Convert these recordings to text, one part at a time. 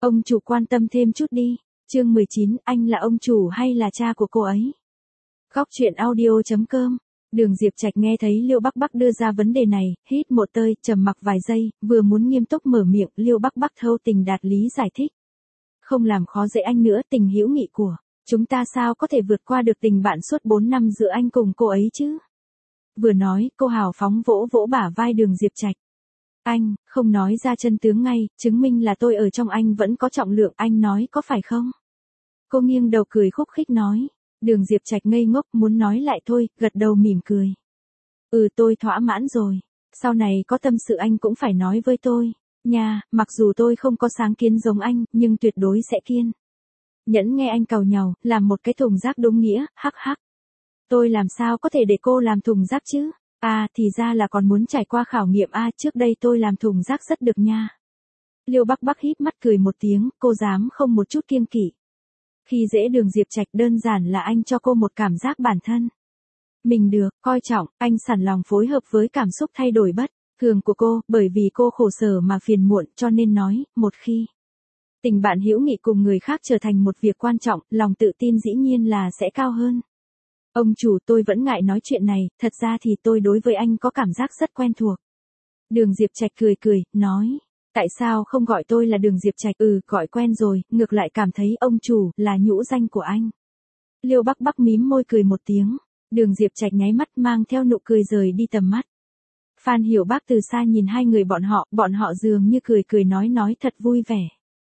Ông chủ quan tâm thêm chút đi. Chương 19, anh là ông chủ hay là cha của cô ấy? Góc truyện audio.com. Đường Diệp Trạch nghe thấy Liêu Bắc Bắc đưa ra vấn đề này, hít một hơi, trầm mặc vài giây, vừa muốn nghiêm túc mở miệng, Liêu Bắc Bắc thâu tình đạt lý giải thích. Không làm khó dễ anh nữa, tình hữu nghị của chúng ta sao có thể vượt qua được tình bạn suốt 4 năm giữa anh cùng cô ấy chứ? Vừa nói, cô hào phóng vỗ vỗ bả vai Đường Diệp Trạch. Anh, không nói ra chân tướng ngay, chứng minh là tôi ở trong anh vẫn có trọng lượng, anh nói có phải không? Cô nghiêng đầu cười khúc khích nói. Đường Diệp Trạch ngây ngốc muốn nói lại thôi, gật đầu mỉm cười. Tôi thỏa mãn rồi. Sau này có tâm sự anh cũng phải nói với tôi. Nha, mặc dù tôi không có sáng kiến giống anh, nhưng tuyệt đối sẽ kiên nhẫn nghe anh càu nhàu, làm một cái thùng rác đúng nghĩa, hắc hắc. Tôi làm sao có thể để cô làm thùng rác chứ? Thì ra là còn muốn trải qua khảo nghiệm trước đây tôi làm thùng rác rất được nha. Liêu Bắc Bắc híp mắt cười một tiếng, cô dám không một chút kiêng kỵ. Khi dễ Đường Diệp Trạch đơn giản là anh cho cô một cảm giác bản thân mình được, coi trọng, anh sẵn lòng phối hợp với cảm xúc thay đổi bất thường của cô, bởi vì cô khổ sở mà phiền muộn, cho nên nói, một khi tình bạn hữu nghị cùng người khác trở thành một việc quan trọng, lòng tự tin dĩ nhiên là sẽ cao hơn. Ông chủ, tôi vẫn ngại nói chuyện này, thật ra thì tôi đối với anh có cảm giác rất quen thuộc. Đường Diệp Trạch cười cười, nói. Tại sao không gọi tôi là Đường Diệp Trạch? Gọi quen rồi, ngược lại cảm thấy ông chủ là nhũ danh của anh. Liêu Bắc Bắc mím môi cười một tiếng. Đường Diệp Trạch nháy mắt mang theo nụ cười rời đi tầm mắt. Phan Hiểu Bác từ xa nhìn hai người bọn họ dường như cười nói thật vui vẻ.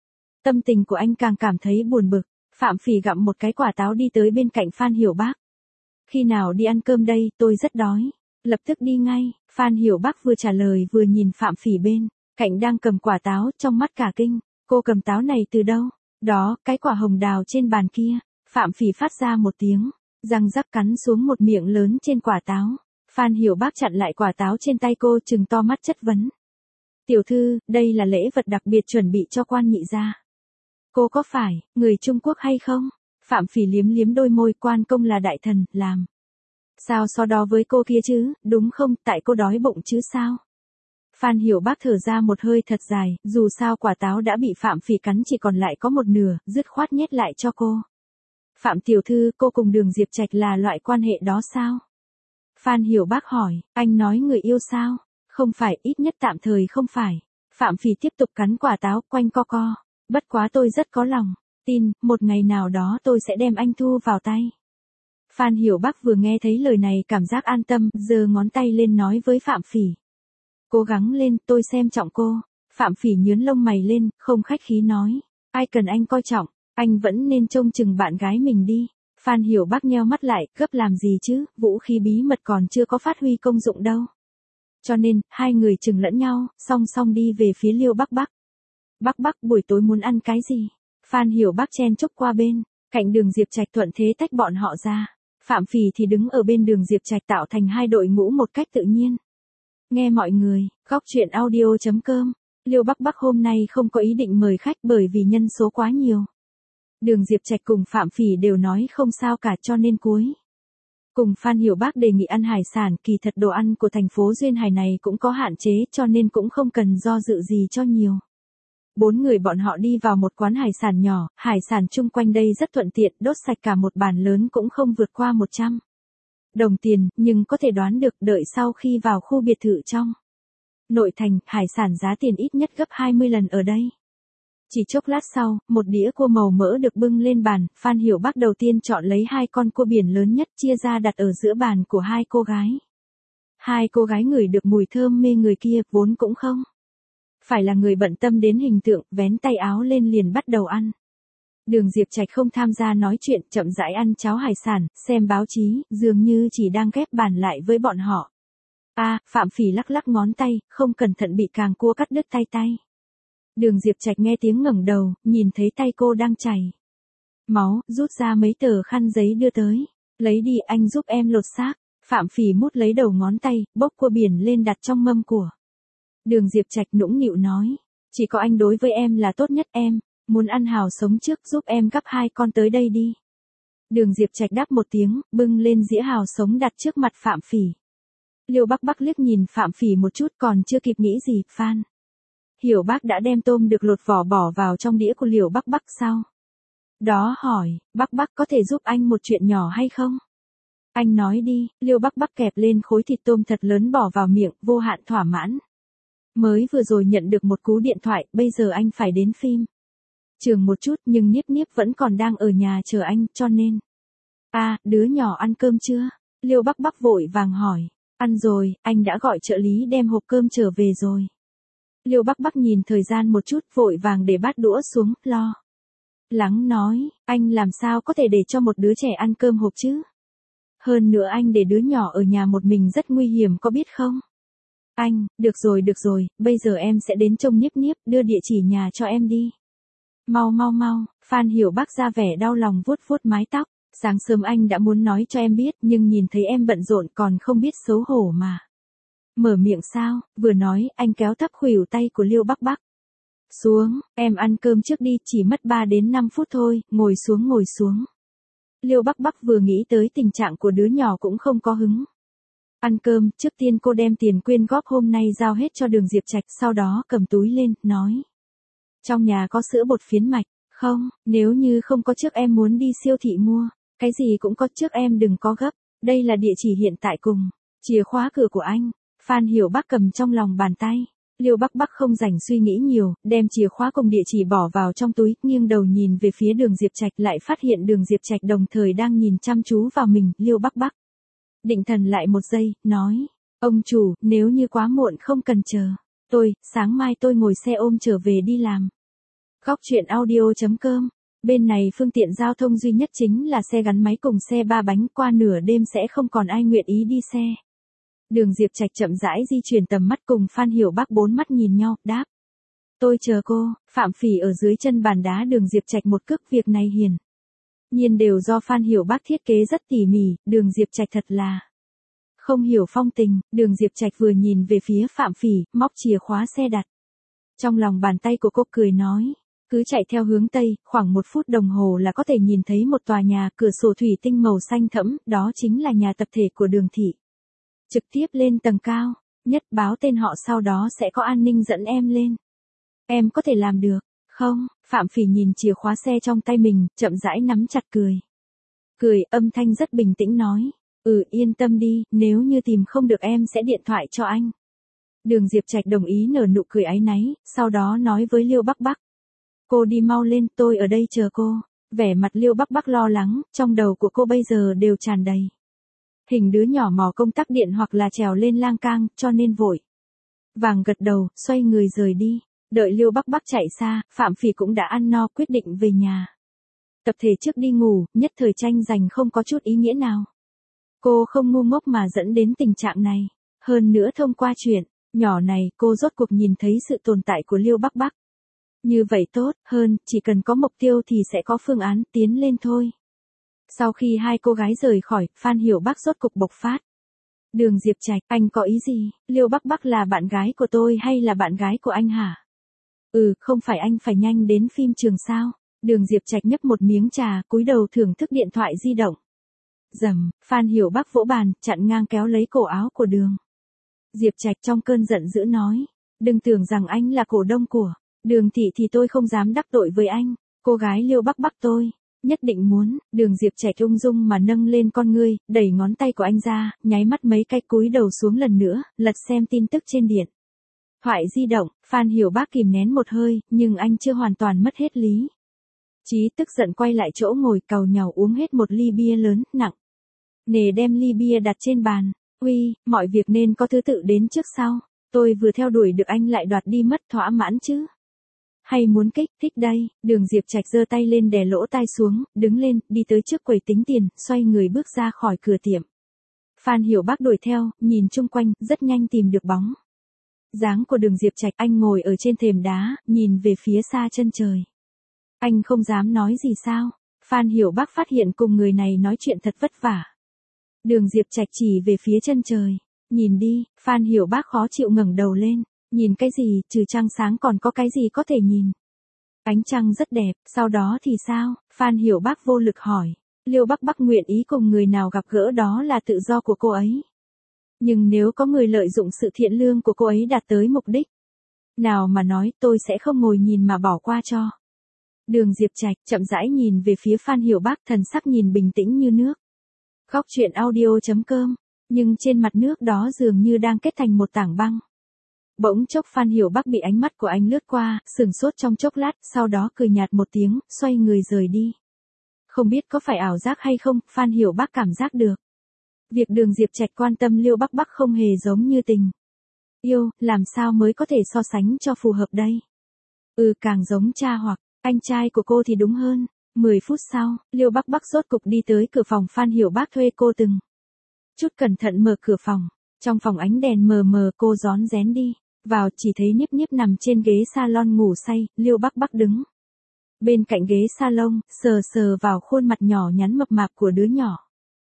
Tâm tình của anh càng cảm thấy buồn bực. Phạm Phỉ gặm một cái quả táo đi tới bên cạnh Phan Hiểu Bác. Khi nào đi ăn cơm đây, tôi rất đói. Lập tức đi ngay. Phan Hiểu Bác vừa trả lời vừa nhìn Phạm Phỉ bên cạnh đang cầm quả táo, trong mắt cả kinh. Cô cầm táo này từ đâu? Đó, cái quả hồng đào trên bàn kia. Phạm Phỉ phát ra một tiếng, răng rắc cắn xuống một miệng lớn trên quả táo. Phan Hiểu Bác chặn lại quả táo trên tay cô, trừng to mắt chất vấn. Tiểu thư, đây là lễ vật đặc biệt chuẩn bị cho quan nhị gia. Cô có phải người Trung Quốc hay không? Phạm Phỉ liếm liếm đôi môi, quan công là đại thần, làm sao so đo với cô kia chứ, đúng không, tại cô đói bụng chứ sao? Phan Hiểu Bác thở ra một hơi thật dài, dù sao quả táo đã bị Phạm Phỉ cắn chỉ còn lại có một nửa, dứt khoát nhét lại cho cô. Phạm tiểu thư, cô cùng Đường Diệp Trạch là loại quan hệ đó sao? Phan Hiểu Bác hỏi, anh nói người yêu sao? Không phải, ít nhất tạm thời không phải. Phạm Phỉ tiếp tục cắn quả táo, quanh co co. Bất quá tôi rất có lòng tin, một ngày nào đó tôi sẽ đem anh thu vào tay. Phan Hiểu Bác vừa nghe thấy lời này cảm giác an tâm, giơ ngón tay lên nói với Phạm Phỉ. Cố gắng lên, tôi xem trọng cô. Phạm Phỉ nhướng lông mày lên, không khách khí nói. Ai cần anh coi trọng, anh vẫn nên trông chừng bạn gái mình đi. Phan Hiểu Bác nheo mắt lại, gấp làm gì chứ, vũ khí bí mật còn chưa có phát huy công dụng đâu. Cho nên, hai người chừng lẫn nhau, song song đi về phía Liêu Bắc Bắc. Bắc Bắc, buổi tối muốn ăn cái gì? Phan Hiểu Bác chen chúc qua bên cạnh Đường Diệp Trạch, thuận thế tách bọn họ ra. Phạm Phỉ thì đứng ở bên Đường Diệp Trạch, tạo thành hai đội ngũ một cách tự nhiên. Nghe mọi người, góc truyện audio.com. Liêu Bắc Bắc hôm nay không có ý định mời khách bởi vì nhân số quá nhiều. Đường Diệp Trạch cùng Phạm Phỉ đều nói không sao cả, cho nên cuối cùng Phan Hiểu Bác đề nghị ăn hải sản, kỳ thật đồ ăn của thành phố Duyên Hải này cũng có hạn chế, cho nên cũng không cần do dự gì cho nhiều. 4 người bọn họ đi vào một quán hải sản nhỏ, hải sản chung quanh đây rất thuận tiện, đốt sạch cả một bàn lớn cũng không vượt qua 100 đồng tiền, nhưng có thể đoán được đợi sau khi vào khu biệt thự trong nội thành, hải sản giá tiền ít nhất gấp 20 lần ở đây. Chỉ chốc lát sau, một đĩa cua màu mỡ được bưng lên bàn, Phan Hiểu Bác đầu tiên chọn lấy 2 con cua biển lớn nhất chia ra đặt ở giữa bàn của 2 cô gái. 2 cô gái ngửi được mùi thơm mê người kia, vốn cũng không phải là người bận tâm đến hình tượng, vén tay áo lên liền bắt đầu ăn. Đường Diệp Trạch không tham gia nói chuyện, chậm rãi ăn cháo hải sản, xem báo chí, dường như chỉ đang ghép bàn lại với bọn họ. Phạm Phỉ lắc lắc ngón tay, không cẩn thận bị càng cua cắt đứt tay. Đường Diệp Trạch nghe tiếng ngẩng đầu, nhìn thấy tay cô đang chảy máu, rút ra mấy tờ khăn giấy đưa tới. Lấy đi, anh giúp em lột xác. Phạm Phỉ mút lấy đầu ngón tay, bốc cua biển lên đặt trong mâm của Đường Diệp Trạch, nũng nịu nói. Chỉ có anh đối với em là tốt nhất, em muốn ăn hào sống trước, giúp em gắp 2 con tới đây đi. Đường Diệp Trạch đáp một tiếng, bưng lên dĩa hào sống đặt trước mặt Phạm Phỉ. Liêu Bắc Bắc liếc nhìn Phạm Phỉ một chút, còn chưa kịp nghĩ gì, Phan Hiểu Bác đã đem tôm được lột vỏ bỏ vào trong đĩa của Liễu Bắc Bắc sau. Đó hỏi, Bắc Bắc có thể giúp anh một chuyện nhỏ hay không? Anh nói đi, Liễu Bắc Bắc kẹp lên khối thịt tôm thật lớn bỏ vào miệng, vô hạn thỏa mãn. Mới vừa rồi nhận được một cú điện thoại, bây giờ anh phải đến phim trường một chút nhưng Niếp Niếp vẫn còn đang ở nhà chờ anh, cho nên. Đứa nhỏ ăn cơm chưa? Liễu Bắc Bắc vội vàng hỏi. Ăn rồi, anh đã gọi trợ lý đem hộp cơm trở về rồi. Liễu Bắc Bắc nhìn thời gian một chút, vội vàng để bát đũa xuống, lo lắng nói, anh làm sao có thể để cho một đứa trẻ ăn cơm hộp chứ? Hơn nữa anh để đứa nhỏ ở nhà một mình rất nguy hiểm có biết không? Anh, được rồi, bây giờ em sẽ đến trông Niếp Niếp, đưa địa chỉ nhà cho em đi. Mau, Phan Hiểu Bác ra vẻ đau lòng vuốt vuốt mái tóc. Sáng sớm anh đã muốn nói cho em biết nhưng nhìn thấy em bận rộn còn không biết xấu hổ mà. Mở miệng sao, vừa nói anh kéo thấp khuỷu tay của Liễu Bắc Bắc. Xuống, em ăn cơm trước đi, chỉ mất 3 đến 5 phút thôi, ngồi xuống. Liễu Bắc Bắc vừa nghĩ tới tình trạng của đứa nhỏ cũng không có hứng. Ăn cơm, trước tiên cô đem tiền quyên góp hôm nay giao hết cho Đường Diệp Trạch, sau đó cầm túi lên, nói. Trong nhà có sữa bột phiến mạch, không, nếu như không có trước em muốn đi siêu thị mua, cái gì cũng có trước em đừng có gấp, đây là địa chỉ hiện tại cùng, chìa khóa cửa của anh, Phan Hiểu Bác cầm trong lòng bàn tay. Liễu Bắc Bắc không rảnh suy nghĩ nhiều, đem chìa khóa cùng địa chỉ bỏ vào trong túi, nghiêng đầu nhìn về phía Đường Diệp Trạch lại phát hiện Đường Diệp Trạch đồng thời đang nhìn chăm chú vào mình, Liễu Bắc Bắc. Định thần lại một giây, nói, ông chủ, nếu như quá muộn không cần chờ, sáng mai tôi ngồi xe ôm trở về đi làm. Góc truyện audio.com, bên này phương tiện giao thông duy nhất chính là xe gắn máy cùng xe 3 bánh, qua nửa đêm sẽ không còn ai nguyện ý đi xe. Đường Diệp Trạch chậm rãi di chuyển tầm mắt cùng Phan Hiểu Bác bốn mắt nhìn nhau, đáp. Tôi chờ cô, Phạm Phỉ ở dưới chân bàn đá Đường Diệp Trạch một cước, việc này hiển nhiên đều do Phan Hiểu Bác thiết kế rất tỉ mỉ, Đường Diệp Trạch thật là không hiểu phong tình. Đường Diệp Trạch vừa nhìn về phía Phạm Phỉ, móc chìa khóa xe đặt trong lòng bàn tay của cô, cười nói, cứ chạy theo hướng Tây, khoảng 1 phút đồng hồ là có thể nhìn thấy một tòa nhà, cửa sổ thủy tinh màu xanh thẫm, đó chính là nhà tập thể của Đường thị. Trực tiếp lên tầng cao, nhất báo tên họ, sau đó sẽ có an ninh dẫn em lên. Em có thể làm được, không? Phạm Phỉ nhìn chìa khóa xe trong tay mình, chậm rãi nắm chặt cười, âm thanh rất bình tĩnh nói, yên tâm đi, nếu như tìm không được em sẽ điện thoại cho anh. Đường Diệp Trạch đồng ý, nở nụ cười áy náy, sau đó nói với Liễu Bắc Bắc. Cô đi mau lên, tôi ở đây chờ cô. Vẻ mặt Liễu Bắc Bắc lo lắng, trong đầu của cô bây giờ đều tràn đầy hình đứa nhỏ mò công tắc điện hoặc là trèo lên lang cang, cho nên vội vàng gật đầu, xoay người rời đi. Đợi Liễu Bắc Bắc chạy xa, Phạm Phỉ cũng đã ăn no, quyết định về nhà tập thể trước đi ngủ, nhất thời tranh giành không có chút ý nghĩa nào. Cô không ngu ngốc mà dẫn đến tình trạng này. Hơn nữa thông qua chuyện nhỏ này, cô rốt cuộc nhìn thấy sự tồn tại của Liễu Bắc Bắc. Như vậy tốt hơn, chỉ cần có mục tiêu thì sẽ có phương án, tiến lên thôi. Sau khi hai cô gái rời khỏi, Phan Hiểu Bác rốt cục bộc phát. Đường Diệp Trạch, anh có ý gì? Liễu Bắc Bắc là bạn gái của tôi hay là bạn gái của anh hả? Không phải anh phải nhanh đến phim trường sao? Đường Diệp Trạch nhấp một miếng trà, cúi đầu thưởng thức điện thoại di động. Rầm, Phan Hiểu Bác vỗ bàn, chặn ngang kéo lấy cổ áo của Đường Diệp Trạch trong cơn giận dữ nói. Đừng tưởng rằng anh là cổ đông của Đường thị thì tôi không dám đắc tội với anh. Cô gái Liễu Bắc Bắc tôi nhất định muốn. Đường Diệp Trạch ung dung mà nâng lên con ngươi, đẩy ngón tay của anh ra, nháy mắt mấy cái, cúi đầu xuống lần nữa, lật xem tin tức trên điện thoại di động. Phan Hiểu Bác kìm nén một hơi, nhưng anh chưa hoàn toàn mất hết lý trí, tức giận quay lại chỗ ngồi, càu nhàu uống hết một ly bia lớn, nặng nề đem ly bia đặt trên bàn. Mọi việc nên có thứ tự đến trước sau. Tôi vừa theo đuổi được anh lại đoạt đi mất, thỏa mãn chứ? Hay muốn kích thích đây? Đường Diệp Trạch giơ tay lên đè lỗ tai xuống, đứng lên, đi tới trước quầy tính tiền, xoay người bước ra khỏi cửa tiệm. Phan Hiểu Bác đuổi theo, nhìn chung quanh, rất nhanh tìm được bóng dáng của Đường Diệp Trạch. Anh ngồi ở trên thềm đá, nhìn về phía xa chân trời. Anh không dám nói gì sao? Phan Hiểu Bác phát hiện cùng người này nói chuyện thật vất vả. Đường Diệp Trạch chỉ về phía chân trời. Nhìn đi. Phan Hiểu Bác khó chịu ngẩng đầu lên. Nhìn cái gì, trừ trăng sáng còn có cái gì có thể nhìn? Ánh trăng rất đẹp, sau đó thì sao? Phan Hiểu Bác vô lực hỏi. Liễu Bắc Bắc nguyện ý cùng người nào gặp gỡ đó là tự do của cô ấy. Nhưng nếu có người lợi dụng sự thiện lương của cô ấy đạt tới mục đích Nào mà nói tôi sẽ không ngồi nhìn mà bỏ qua cho. Đường Diệp Trạch chậm rãi nhìn về phía Phan Hiểu Bác, thần sắc nhìn bình tĩnh như nước. Góc truyện audio.com, nhưng trên mặt nước đó dường như đang kết thành một tảng băng. Bỗng chốc Phan Hiểu Bác bị ánh mắt của anh lướt qua, sửng sốt trong chốc lát, sau đó cười nhạt một tiếng, xoay người rời đi. Không biết có phải ảo giác hay không, Phan Hiểu Bác cảm giác được. Việc Đường Diệp Trạch quan tâm Liêu Bắc Bắc không hề giống như tình yêu, làm sao mới có thể so sánh cho phù hợp đây? Càng giống cha hoặc anh trai của cô thì đúng hơn. 10 phút sau, Liêu Bắc Bắc rốt cục đi tới cửa phòng Phan Hiểu Bác thuê cô từng chút cẩn thận mở cửa phòng. Trong phòng ánh đèn mờ mờ, cô rón rén đi vào, chỉ thấy Niếp Niếp nằm trên ghế salon ngủ say, Liêu Bắc Bắc đứng bên cạnh ghế salon, sờ sờ vào khuôn mặt nhỏ nhắn mập mạp của đứa nhỏ.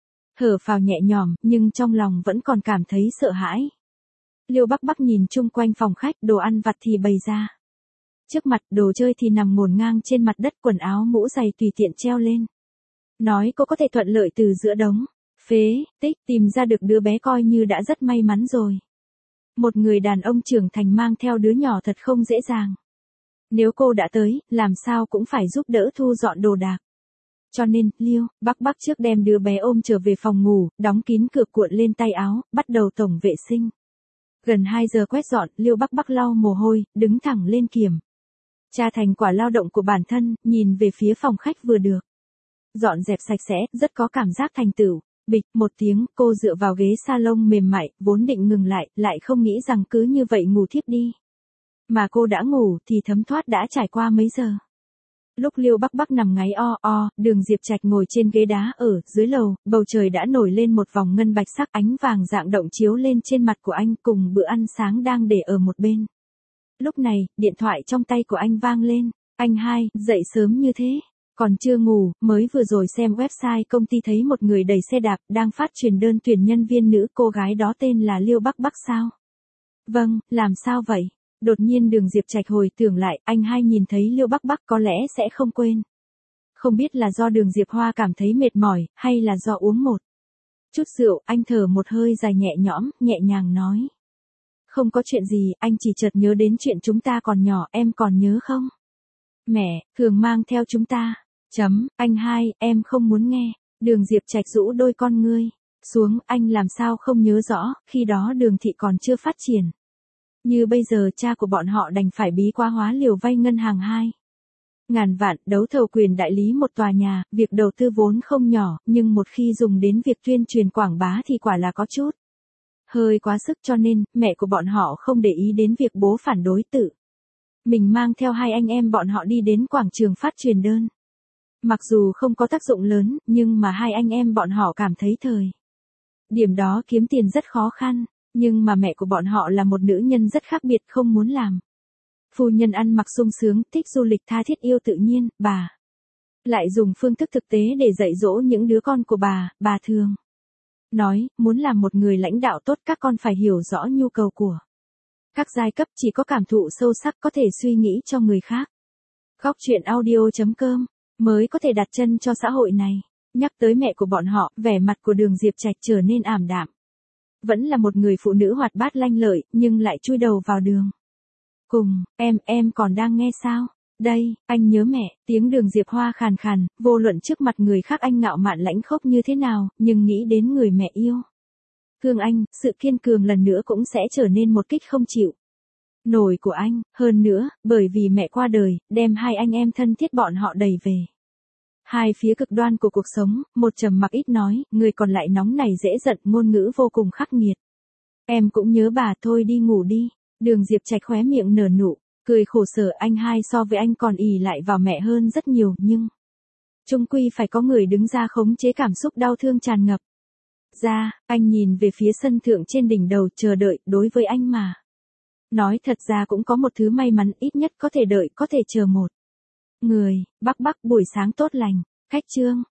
Thở phào nhẹ nhõm, nhưng trong lòng vẫn còn cảm thấy sợ hãi. Liêu Bắc Bắc nhìn chung quanh phòng khách, đồ ăn vặt thì bày ra trước mặt, đồ chơi thì nằm ngổn ngang trên mặt đất, quần áo mũ giày tùy tiện treo lên. Nói cô có thể thuận lợi từ giữa đống phế tích tìm ra được đứa bé coi như đã rất may mắn rồi. Một người đàn ông trưởng thành mang theo đứa nhỏ thật không dễ dàng. Nếu cô đã tới, làm sao cũng phải giúp đỡ thu dọn đồ đạc. Cho nên, Liêu Bắc Bắc trước đem đứa bé ôm trở về phòng ngủ, đóng kín cửa, cuộn lên tay áo, bắt đầu tổng vệ sinh. Gần 2 giờ quét dọn, Liêu Bắc Bắc lau mồ hôi, đứng thẳng lên kiểm tra thành quả lao động của bản thân, nhìn về phía phòng khách vừa được dọn dẹp sạch sẽ, rất có cảm giác thành tựu. Bịch một tiếng, cô dựa vào ghế salon mềm mại, vốn định ngừng lại không nghĩ rằng cứ như vậy ngủ thiếp đi. Mà cô đã ngủ thì thấm thoát đã trải qua mấy giờ. Lúc Liêu Bắc Bắc nằm ngáy Đường Diệp Trạch ngồi trên ghế đá ở dưới lầu, bầu trời đã nổi lên một vòng ngân bạch sắc, ánh vàng rạng động chiếu lên trên mặt của anh, cùng bữa ăn sáng đang để ở một bên. Lúc này, điện thoại trong tay của anh vang lên. Anh hai, dậy sớm như thế, còn chưa ngủ, mới vừa rồi xem website công ty thấy một người đẩy xe đạp đang phát truyền đơn tuyển nhân viên nữ, cô gái đó tên là Liêu Bắc Bắc sao? Vâng, làm sao vậy? Đột nhiên Đường Diệp Trạch hồi tưởng lại, anh hai nhìn thấy Liêu Bắc Bắc có lẽ sẽ không quên. Không biết là do Đường Diệp Hoa cảm thấy mệt mỏi, hay là do uống một chút rượu, anh thở một hơi dài nhẹ nhõm, nhẹ nhàng nói. Không có chuyện gì, anh chỉ chợt nhớ đến chuyện chúng ta còn nhỏ, em còn nhớ không? Mẹ, thường mang theo chúng ta. Anh hai, em không muốn nghe. Đường Diệp Trạch rũ đôi con ngươi xuống, anh làm sao không nhớ rõ, khi đó Đường thị còn chưa phát triển. Như bây giờ cha của bọn họ đành phải bí quá hóa liều vay ngân hàng 2.000 vạn, đấu thầu quyền đại lý một tòa nhà, việc đầu tư vốn không nhỏ, nhưng một khi dùng đến việc tuyên truyền quảng bá thì quả là có chút hơi quá sức, cho nên, mẹ của bọn họ không để ý đến việc bố phản đối tự mình mang theo hai anh em bọn họ đi đến quảng trường phát truyền đơn. Mặc dù không có tác dụng lớn, nhưng mà hai anh em bọn họ cảm thấy thời điểm đó kiếm tiền rất khó khăn, nhưng mà mẹ của bọn họ là một nữ nhân rất khác biệt, không muốn làm phu nhân ăn mặc sung sướng, thích du lịch, tha thiết yêu tự nhiên, bà lại dùng phương thức thực tế để dạy dỗ những đứa con của bà thường nói, muốn làm một người lãnh đạo tốt, các con phải hiểu rõ nhu cầu của các giai cấp, chỉ có cảm thụ sâu sắc có thể suy nghĩ cho người khác. Góc truyện audio.com mới có thể đặt chân cho xã hội này. Nhắc tới mẹ của bọn họ, vẻ mặt của Đường Diệp Trạch trở nên ảm đạm. Vẫn là một người phụ nữ hoạt bát lanh lợi, nhưng lại chui đầu vào đường cùng. Em còn đang nghe sao? Đây, anh nhớ mẹ. Tiếng Đường Diệp Hoa khàn khàn, vô luận trước mặt người khác anh ngạo mạn lãnh khốc như thế nào, nhưng nghĩ đến người mẹ yêu thương anh, sự kiên cường lần nữa cũng sẽ trở nên một kích không chịu nổi của anh. Hơn nữa, bởi vì mẹ qua đời, đem hai anh em thân thiết bọn họ đẩy về hai phía cực đoan của cuộc sống, một trầm mặc ít nói, người còn lại nóng nảy dễ giận, ngôn ngữ vô cùng khắc nghiệt. Em cũng nhớ bà, thôi đi ngủ đi. Đường Diệp Trạch khóe miệng nở nụ cười khổ sở, anh hai so với anh còn ỷ lại vào mẹ hơn rất nhiều, nhưng chung quy phải có người đứng ra khống chế cảm xúc đau thương tràn ngập ra. Anh nhìn về phía sân thượng trên đỉnh đầu, chờ đợi. Đối với anh mà nói thật ra cũng có một thứ may mắn, ít nhất có thể đợi, có thể chờ một người. Bắc Bắc, buổi sáng tốt lành. Khách Trương